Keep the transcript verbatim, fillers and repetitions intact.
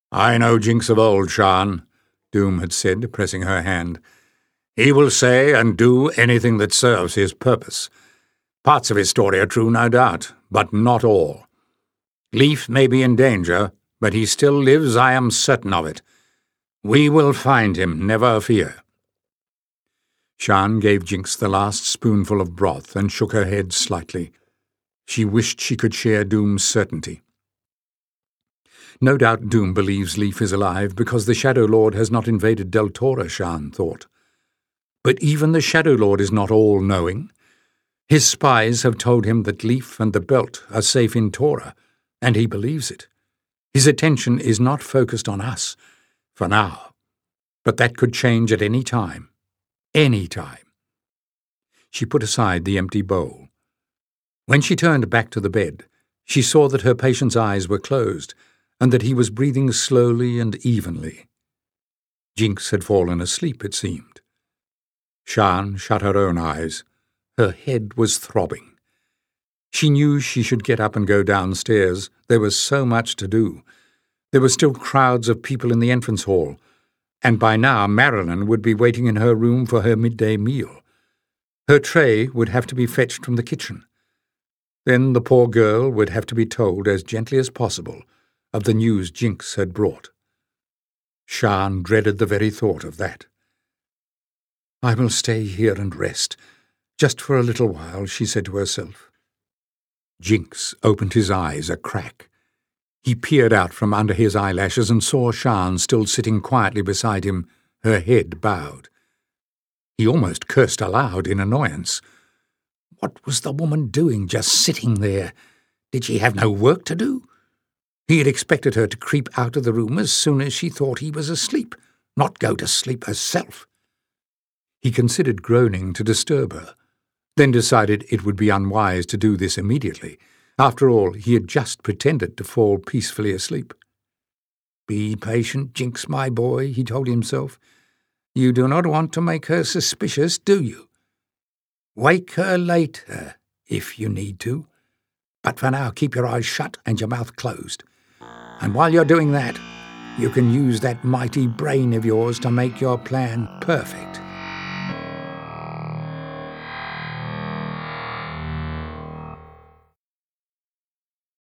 "I know Jinx of old, Shan," Doom had said, pressing her hand. "He will say and do anything that serves his purpose. Parts of his story are true, no doubt, but not all. Leif may be in danger, but he still lives, I am certain of it. We will find him, never fear." Shan gave Jinx the last spoonful of broth and shook her head slightly. She wished she could share Doom's certainty. No doubt Doom believes Leif is alive because the Shadow Lord has not invaded Deltora, Shan thought. But even the Shadow Lord is not all-knowing. His spies have told him that Leif and the Belt are safe in Tora, and he believes it. His attention is not focused on us, for now, but that could change at any time. Any time. She put aside the empty bowl. When she turned back to the bed, she saw that her patient's eyes were closed, and that he was breathing slowly and evenly. Jinx had fallen asleep, it seemed. Shan shut her own eyes. Her head was throbbing. She knew she should get up and go downstairs. There was so much to do. There were still crowds of people in the entrance hall, and by now Marilyn would be waiting in her room for her midday meal. Her tray would have to be fetched from the kitchen. Then the poor girl would have to be told as gently as possible of the news Jinx had brought. Shan dreaded the very thought of that. "I will stay here and rest, just for a little while," she said to herself. Jinx opened his eyes a crack. He peered out from under his eyelashes and saw Shan still sitting quietly beside him, her head bowed. He almost cursed aloud in annoyance. What was the woman doing, just sitting there? Did she have no work to do? He had expected her to creep out of the room as soon as she thought he was asleep, not go to sleep herself. He considered groaning to disturb her, then decided it would be unwise to do this immediately. After all, he had just pretended to fall peacefully asleep. "Be patient, Jinx, my boy," he told himself. "You do not want to make her suspicious, do you? Wake her later, if you need to. But for now, keep your eyes shut and your mouth closed. And while you're doing that, you can use that mighty brain of yours to make your plan perfect."